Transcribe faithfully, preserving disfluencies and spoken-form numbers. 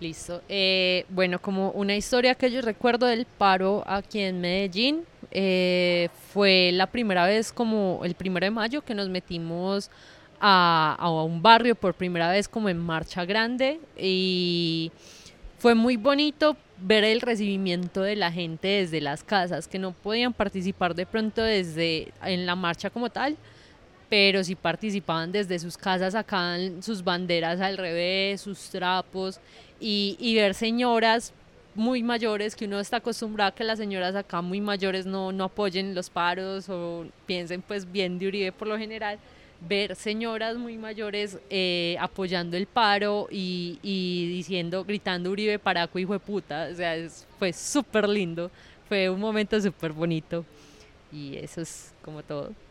Listo. Eh, bueno, como una historia que yo recuerdo del paro aquí en Medellín, eh, fue la primera vez como el primero de mayo que nos metimos a, a un barrio por primera vez como en marcha grande y fue muy bonito ver el recibimiento de la gente desde las casas, que no podían participar de pronto desde en la marcha como tal, pero sí participaban desde sus casas, sacaban sus banderas al revés, sus trapos, y, y ver señoras muy mayores, que uno está acostumbrado a que las señoras acá muy mayores no, no apoyen los paros o piensen pues bien de Uribe por lo general, ver señoras muy mayores eh, apoyando el paro y, y diciendo, gritando Uribe Paraco, hijo de puta, o sea, es, fue súper lindo, fue un momento súper bonito y eso es como todo.